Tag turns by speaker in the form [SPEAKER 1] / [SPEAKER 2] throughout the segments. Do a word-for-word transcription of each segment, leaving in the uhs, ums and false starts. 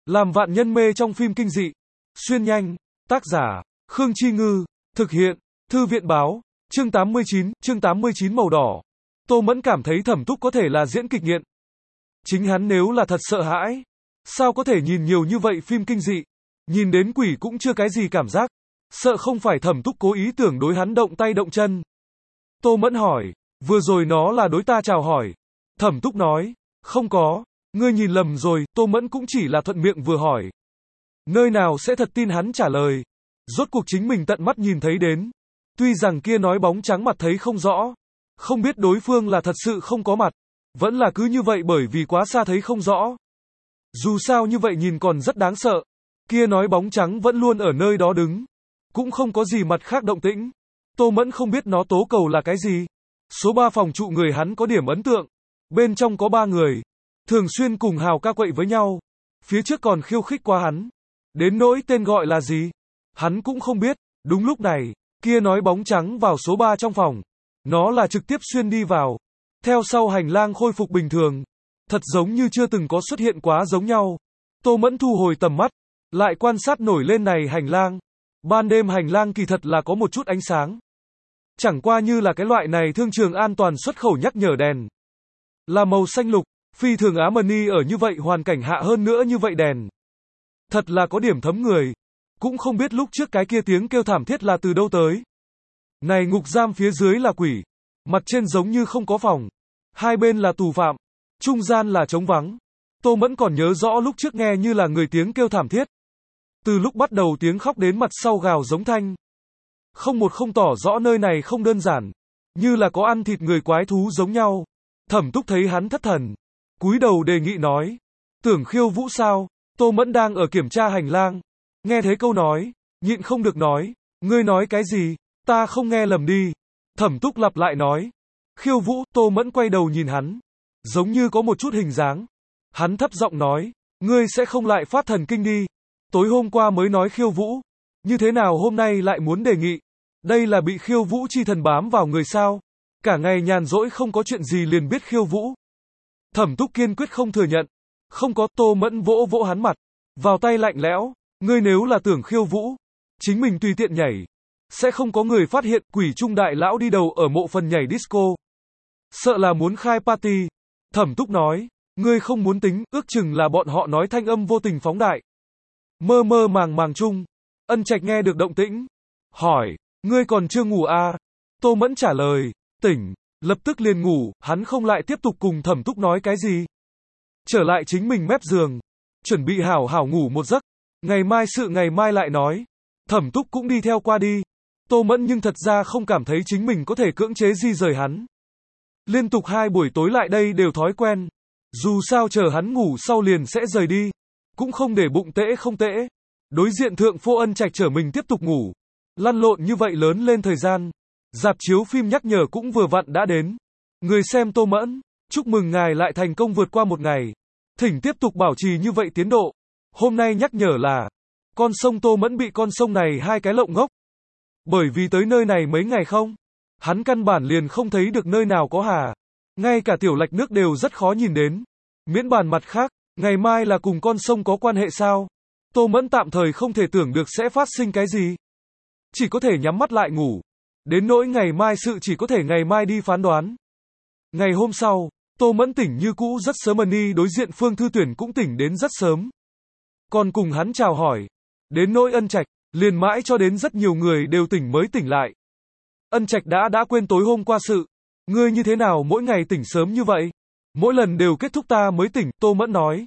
[SPEAKER 1] Làm vạn nhân mê trong phim kinh dị. Xuyên nhanh. Tác giả, Khương Chi Ngư. Thực hiện, Thư viện báo. Chương tám mươi chín, chương tám mươi chín màu đỏ. Tô Mẫn cảm thấy Thẩm Túc có thể là diễn kịch nghiện. Chính hắn nếu là thật sợ hãi, sao có thể nhìn nhiều như vậy phim kinh dị, nhìn đến quỷ cũng chưa cái gì cảm giác. Sợ không phải Thẩm Túc cố ý tưởng đối hắn động tay động chân. Tô Mẫn hỏi, vừa rồi nó là đối ta chào hỏi. Thẩm Túc nói, không có, ngươi nhìn lầm rồi. Tô Mẫn cũng chỉ là thuận miệng vừa hỏi. Nơi nào sẽ thật tin hắn trả lời. Rốt cuộc chính mình tận mắt nhìn thấy đến. Tuy rằng kia nói bóng trắng mặt thấy không rõ, không biết đối phương là thật sự không có mặt, vẫn là cứ như vậy bởi vì quá xa thấy không rõ. Dù sao như vậy nhìn còn rất đáng sợ. Kia nói bóng trắng vẫn luôn ở nơi đó đứng, cũng không có gì mặt khác động tĩnh. Tô Mẫn không biết nó tố cầu là cái gì. Số ba phòng trụ người hắn có điểm ấn tượng. Bên trong có ba người, thường xuyên cùng hào ca quậy với nhau. Phía trước còn khiêu khích qua hắn. Đến nỗi tên gọi là gì, hắn cũng không biết. Đúng lúc này, kia nói bóng trắng vào số ba trong phòng. Nó là trực tiếp xuyên đi vào. Theo sau hành lang khôi phục bình thường. Thật giống như chưa từng có xuất hiện quá giống nhau. Tô Mẫn thu hồi tầm mắt, lại quan sát nổi lên này hành lang. Ban đêm hành lang kỳ thật là có một chút ánh sáng. Chẳng qua như là cái loại này thương trường an toàn xuất khẩu nhắc nhở đèn. Là màu xanh lục, phi thường Á Mani ở như vậy hoàn cảnh hạ hơn nữa như vậy đèn. Thật là có điểm thấm người. Cũng không biết lúc trước cái kia tiếng kêu thảm thiết là từ đâu tới. Này ngục giam phía dưới là quỷ. Mặt trên giống như không có phòng. Hai bên là tù phạm. Trung gian là trống vắng. Tô Mẫn còn nhớ rõ lúc trước nghe như là người tiếng kêu thảm thiết. Từ lúc bắt đầu tiếng khóc đến mặt sau gào giống thanh. Không một không tỏ rõ nơi này không đơn giản. Như là có ăn thịt người quái thú giống nhau. Thẩm Túc thấy hắn thất thần, cúi đầu đề nghị nói. Tưởng khiêu vũ sao? Tô Mẫn đang ở kiểm tra hành lang. Nghe thấy câu nói, nhịn không được nói. Ngươi nói cái gì? Ta không nghe lầm đi. Thẩm Túc lặp lại nói. Khiêu vũ. Tô Mẫn quay đầu nhìn hắn. Giống như có một chút hình dáng. Hắn thấp giọng nói. Ngươi sẽ không lại phát thần kinh đi. Tối hôm qua mới nói khiêu vũ. Như thế nào hôm nay lại muốn đề nghị? Đây là bị khiêu vũ chi thần bám vào người sao? Cả ngày nhàn rỗi không có chuyện gì liền biết khiêu vũ. Thẩm Túc kiên quyết không thừa nhận. Không có. Tô Mẫn vỗ vỗ hắn mặt. Vào tay lạnh lẽo. Ngươi nếu là tưởng khiêu vũ, chính mình tùy tiện nhảy. Sẽ không có người phát hiện quỷ trung đại lão đi đầu ở mộ phần nhảy disco. Sợ là muốn khai party. Thẩm Túc nói. Ngươi không muốn tính, ước chừng là bọn họ nói thanh âm vô tình phóng đại. Mơ mơ màng màng chung. Ân Trạch nghe được động tĩnh. Hỏi. Ngươi còn chưa ngủ à? Tô Mẫn trả lời. Tỉnh. Lập tức liền ngủ. Hắn không lại tiếp tục cùng Thẩm Túc nói cái gì. Trở lại chính mình mép giường. Chuẩn bị hảo hảo ngủ một giấc. Ngày mai sự ngày mai lại nói. Thẩm Túc cũng đi theo qua đi. Tô Mẫn nhưng thật ra không cảm thấy chính mình có thể cưỡng chế di rời hắn. Liên tục hai buổi tối lại đây đều thói quen. Dù sao chờ hắn ngủ sau liền sẽ rời đi. Cũng không để bụng tễ không tễ. Đối diện thượng Phô Ân Trạch chở mình tiếp tục ngủ. Lăn lộn như vậy lớn lên thời gian. Rạp chiếu phim nhắc nhở cũng vừa vặn đã đến. Người xem Tô Mẫn. Chúc mừng ngài lại thành công vượt qua một ngày. Thỉnh tiếp tục bảo trì như vậy tiến độ. Hôm nay nhắc nhở là. Con sông Tô Mẫn bị con sông này hai cái lộng ngốc. Bởi vì tới nơi này mấy ngày không. Hắn căn bản liền không thấy được nơi nào có hà. Ngay cả tiểu lạch nước đều rất khó nhìn đến. Miễn bàn mặt khác. Ngày mai là cùng con sông có quan hệ sao? Tô Mẫn tạm thời không thể tưởng được sẽ phát sinh cái gì. Chỉ có thể nhắm mắt lại ngủ. Đến nỗi ngày mai sự chỉ có thể ngày mai đi phán đoán. Ngày hôm sau, Tô Mẫn tỉnh như cũ rất sớm. Mani đối diện Phương Thư Tuyển cũng tỉnh đến rất sớm. Còn cùng hắn chào hỏi. Đến nỗi Ân Trạch, liền mãi cho đến rất nhiều người đều tỉnh mới tỉnh lại. Ân Trạch đã đã quên tối hôm qua sự. Ngươi như thế nào mỗi ngày tỉnh sớm như vậy? Mỗi lần đều kết thúc ta mới tỉnh. Tô Mẫn nói.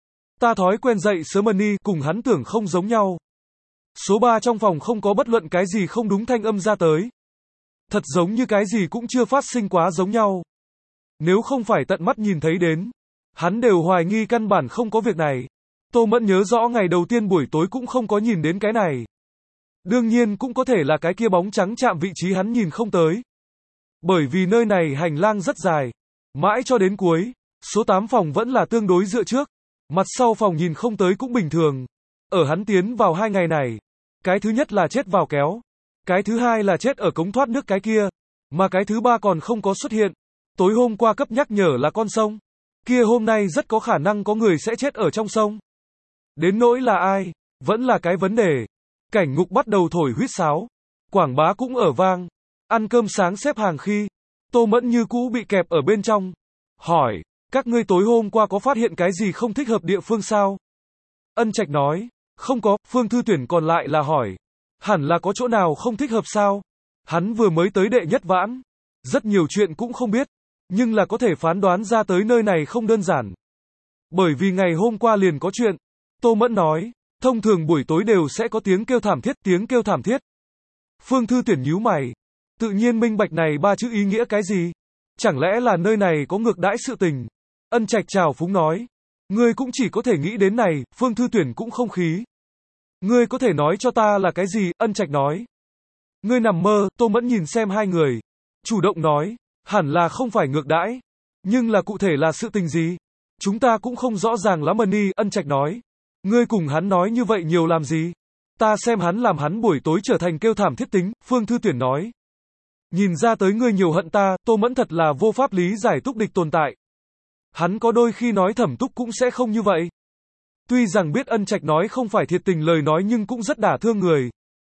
[SPEAKER 1] Ta thói quen dậy sớm. Mani cùng hắn tưởng không giống nhau. Số ba trong phòng không có bất luận cái gì không đúng thanh âm ra tới. Thật giống như cái gì cũng chưa phát sinh quá giống nhau. Nếu không phải tận mắt nhìn thấy đến, hắn đều hoài nghi căn bản không có việc này. Tô Mẫn nhớ rõ ngày đầu tiên buổi tối cũng không có nhìn đến cái này. Đương nhiên cũng có thể là cái kia bóng trắng chạm vị trí hắn nhìn không tới. Bởi vì nơi này hành lang rất dài. Mãi cho đến cuối, số tám phòng vẫn là tương đối dựa trước. Mặt sau phòng nhìn không tới cũng bình thường. Ở hắn tiến vào hai ngày này, cái thứ nhất là chết vào kéo. Cái thứ hai là chết ở cống thoát nước cái kia. Mà cái thứ ba còn không có xuất hiện. Tối hôm qua cấp nhắc nhở là con sông. Kia hôm nay rất có khả năng có người sẽ chết ở trong sông. Đến nỗi là ai, vẫn là cái vấn đề. Cảnh Ngục bắt đầu thổi huýt sáo. Quảng Bá cũng ở vang. Ăn cơm sáng xếp hàng khi, Tô Mẫn như cũ bị kẹp ở bên trong. Hỏi, các ngươi tối hôm qua có phát hiện cái gì không thích hợp địa phương sao? Ân Trạch nói, không có. Phương Thư Tuyển còn lại là hỏi, hẳn là có chỗ nào không thích hợp sao? Hắn vừa mới tới đệ nhất vãn, rất nhiều chuyện cũng không biết, nhưng là có thể phán đoán ra tới nơi này không đơn giản. Bởi vì ngày hôm qua liền có chuyện. Tô Mẫn nói, thông thường buổi tối đều sẽ có tiếng kêu thảm thiết, tiếng kêu thảm thiết. Phương Thư Tuyển nhíu mày, tự nhiên minh bạch này ba chữ ý nghĩa cái gì? Chẳng lẽ là nơi này có ngược đãi sự tình? Ân Trạch trào phúng nói, ngươi cũng chỉ có thể nghĩ đến này. Phương Thư Tuyển cũng không khí. Ngươi có thể nói cho ta là cái gì? Ân Trạch nói, ngươi nằm mơ. Tô Mẫn nhìn xem hai người, chủ động nói, hẳn là không phải ngược đãi, nhưng là cụ thể là sự tình gì? Chúng ta cũng không rõ ràng lắm. Mani. Ân Trạch nói, ngươi cùng hắn nói như vậy nhiều làm gì? Ta xem hắn làm hắn buổi tối trở thành kêu thảm thiết tính. Phương Thư Tuyển nói, nhìn ra tới ngươi nhiều hận ta. Tô Mẫn thật là vô pháp lý giải Túc Địch tồn tại. Hắn có đôi khi nói Thẩm Túc cũng sẽ không như vậy. Tuy rằng biết Ân Trạch nói không phải thiệt tình lời nói nhưng cũng rất đả thương người.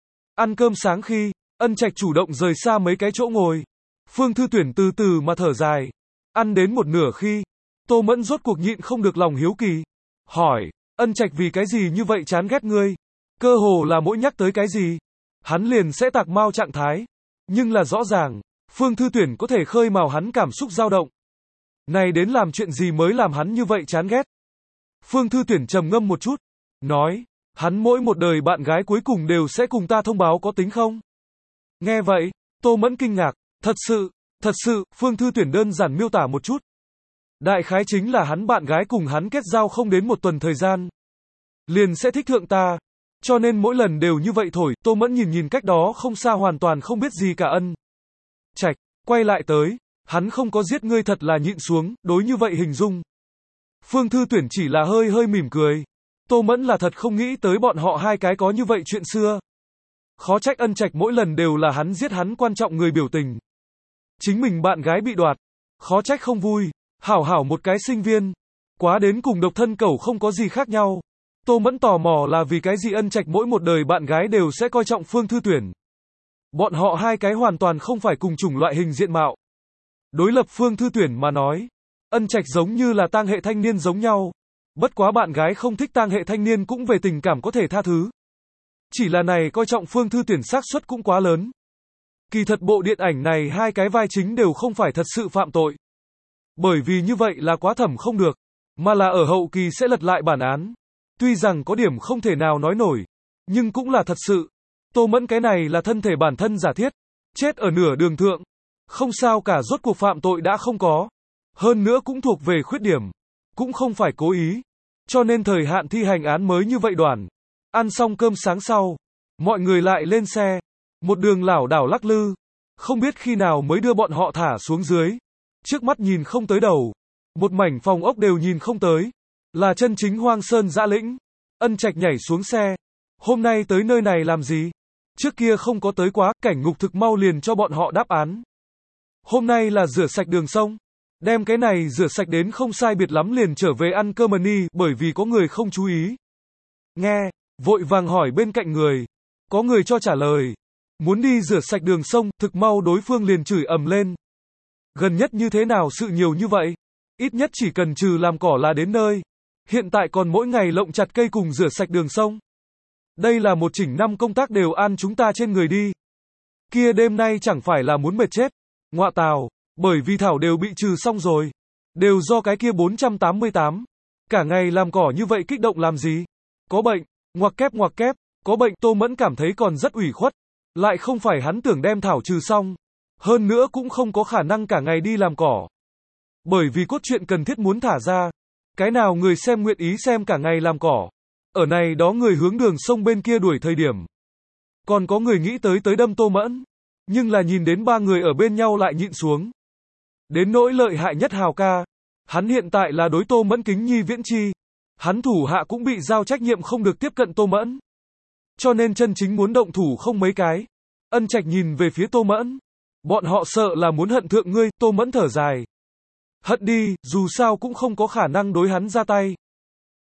[SPEAKER 1] Ăn cơm sáng khi, Ân Trạch chủ động rời xa mấy cái chỗ ngồi. Phương Thư Tuyển từ từ mà thở dài. Ăn đến một nửa khi, Tô Mẫn rốt cuộc nhịn không được lòng hiếu kỳ. Hỏi, Ân Trạch vì cái gì như vậy chán ghét ngươi? Cơ hồ là mỗi nhắc tới cái gì, hắn liền sẽ tạc mau trạng thái. Nhưng là rõ ràng, Phương Thư Tuyển có thể khơi mào hắn cảm xúc dao động. Này đến làm chuyện gì mới làm hắn như vậy chán ghét? Phương Thư Tuyển trầm ngâm một chút, nói, hắn mỗi một đời bạn gái cuối cùng đều sẽ cùng ta thông báo có tính không? Nghe vậy, Tô Mẫn kinh ngạc, thật sự, thật sự. Phương Thư Tuyển đơn giản miêu tả một chút. Đại khái chính là hắn bạn gái cùng hắn kết giao không đến một tuần thời gian, liền sẽ thích thượng ta. Cho nên mỗi lần đều như vậy thổi. Tô Mẫn nhìn nhìn cách đó không xa hoàn toàn không biết gì cả Ân Trạch, quay lại tới, hắn không có giết ngươi thật là nhịn xuống, đối như vậy hình dung. Phương Thư Tuyển chỉ là hơi hơi mỉm cười. Tô Mẫn là thật không nghĩ tới bọn họ hai cái có như vậy chuyện xưa. Khó trách Ân Trạch mỗi lần đều là hắn giết hắn quan trọng người biểu tình. Chính mình bạn gái bị đoạt, khó trách không vui. Hảo hảo một cái sinh viên, quá đến cùng độc thân cẩu không có gì khác nhau. Tô Mẫn tò mò là vì cái gì Ân Trạch mỗi một đời bạn gái đều sẽ coi trọng Phương Thư Tuyển. Bọn họ hai cái hoàn toàn không phải cùng chủng loại hình diện mạo. Đối lập Phương Thư Tuyển mà nói, Ân Trạch giống như là tang hệ thanh niên giống nhau. Bất quá bạn gái không thích tang hệ thanh niên cũng về tình cảm có thể tha thứ. Chỉ là này coi trọng Phương Thư Tuyển xác suất cũng quá lớn. Kỳ thật bộ điện ảnh này hai cái vai chính đều không phải thật sự phạm tội. Bởi vì như vậy là quá thẩm không được, mà là ở hậu kỳ sẽ lật lại bản án. Tuy rằng có điểm không thể nào nói nổi, nhưng cũng là thật sự. Tô Mẫn cái này là thân thể bản thân giả thiết, chết ở nửa đường thượng. Không sao cả, rốt cuộc phạm tội đã không có. Hơn nữa cũng thuộc về khuyết điểm, cũng không phải cố ý. Cho nên thời hạn thi hành án mới như vậy đoạn. Ăn xong cơm sáng sau, mọi người lại lên xe, một đường lảo đảo lắc lư, không biết khi nào mới đưa bọn họ thả xuống dưới. Trước mắt nhìn không tới đầu, một mảnh phòng ốc đều nhìn không tới, là chân chính hoang sơn dã lĩnh. Ân Trạch nhảy xuống xe, hôm nay tới nơi này làm gì? Trước kia không có tới quá. Cảnh Ngục thực mau liền cho bọn họ đáp án. Hôm nay là rửa sạch đường sông, đem cái này rửa sạch đến không sai biệt lắm liền trở về ăn cơm mani. Bởi vì có người không chú ý, nghe, vội vàng hỏi bên cạnh người, có người cho trả lời, muốn đi rửa sạch đường sông. Thực mau đối phương liền chửi ầm lên, gần nhất như thế nào sự nhiều như vậy? Ít nhất chỉ cần trừ làm cỏ là đến nơi. Hiện tại còn mỗi ngày lộng chặt cây cùng rửa sạch đường sông. Đây là một chỉnh năm công tác đều an chúng ta trên người đi. Kia đêm nay chẳng phải là muốn mệt chết. Ngọa tào, bởi vì thảo đều bị trừ xong rồi. Đều do cái kia bốn trăm tám mươi tám. Cả ngày làm cỏ như vậy kích động làm gì? Có bệnh, ngoặc kép ngoặc kép, có bệnh. Tô Mẫn cảm thấy còn rất ủy khuất. Lại không phải hắn tưởng đem thảo trừ xong. Hơn nữa cũng không có khả năng cả ngày đi làm cỏ. Bởi vì cốt truyện cần thiết muốn thả ra. Cái nào người xem nguyện ý xem cả ngày làm cỏ. Ở này đó người hướng đường sông bên kia đuổi thời điểm. Còn có người nghĩ tới tới đâm Tô Mẫn. Nhưng là nhìn đến ba người ở bên nhau lại nhịn xuống. Đến nỗi lợi hại nhất Hào ca. Hắn hiện tại là đối Tô Mẫn kính nhi viễn chi. Hắn thủ hạ cũng bị giao trách nhiệm không được tiếp cận Tô Mẫn. Cho nên chân chính muốn động thủ không mấy cái. Ân Trạch nhìn về phía Tô Mẫn. Bọn họ sợ là muốn hận thượng ngươi. Tô Mẫn thở dài. Hận đi, dù sao cũng không có khả năng đối hắn ra tay.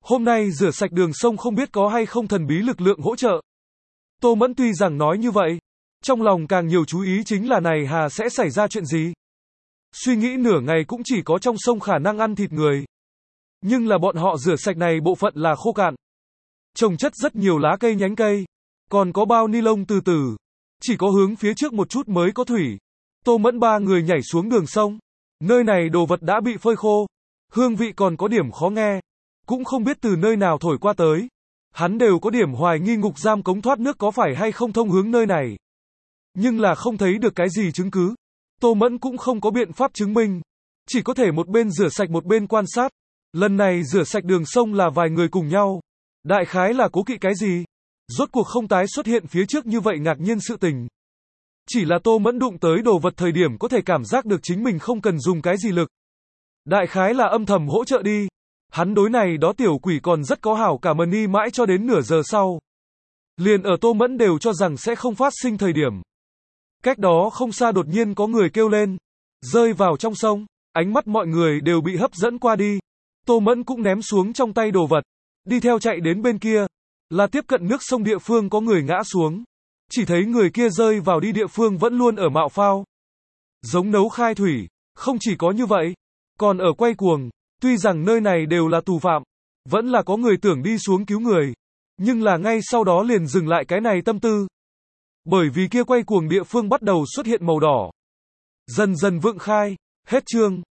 [SPEAKER 1] Hôm nay rửa sạch đường sông không biết có hay không thần bí lực lượng hỗ trợ. Tô Mẫn tuy rằng nói như vậy, trong lòng càng nhiều chú ý chính là này hà sẽ xảy ra chuyện gì. Suy nghĩ nửa ngày cũng chỉ có trong sông khả năng ăn thịt người. Nhưng là bọn họ rửa sạch này bộ phận là khô cạn. Trồng chất rất nhiều lá cây nhánh cây. Còn có bao ni lông từ từ. Chỉ có hướng phía trước một chút mới có thủy. Tô Mẫn ba người nhảy xuống đường sông. Nơi này đồ vật đã bị phơi khô. Hương vị còn có điểm khó nghe. Cũng không biết từ nơi nào thổi qua tới. Hắn đều có điểm hoài nghi ngục giam cống thoát nước có phải hay không thông hướng nơi này. Nhưng là không thấy được cái gì chứng cứ. Tô Mẫn cũng không có biện pháp chứng minh. Chỉ có thể một bên rửa sạch một bên quan sát. Lần này rửa sạch đường sông là vài người cùng nhau. Đại khái là cố kỵ cái gì? Rốt cuộc không tái xuất hiện phía trước như vậy ngạc nhiên sự tình. Chỉ là Tô Mẫn đụng tới đồ vật thời điểm có thể cảm giác được chính mình không cần dùng cái gì lực. Đại khái là âm thầm hỗ trợ đi. Hắn đối này đó tiểu quỷ còn rất có hảo cảm ơn y mãi cho đến nửa giờ sau. Liền ở Tô Mẫn đều cho rằng sẽ không phát sinh thời điểm. Cách đó không xa đột nhiên có người kêu lên. Rơi vào trong sông. Ánh mắt mọi người đều bị hấp dẫn qua đi. Tô Mẫn cũng ném xuống trong tay đồ vật. Đi theo chạy đến bên kia. Là tiếp cận nước sông địa phương có người ngã xuống. Chỉ thấy người kia rơi vào đi địa phương vẫn luôn ở mạo phao. Giống nấu khai thủy. Không chỉ có như vậy. Còn ở quay cuồng. Tuy rằng nơi này đều là tù phạm. Vẫn là có người tưởng đi xuống cứu người. Nhưng là ngay sau đó liền dừng lại cái này tâm tư. Bởi vì kia quay cuồng địa phương bắt đầu xuất hiện màu đỏ. Dần dần vượng khai. Hết chương.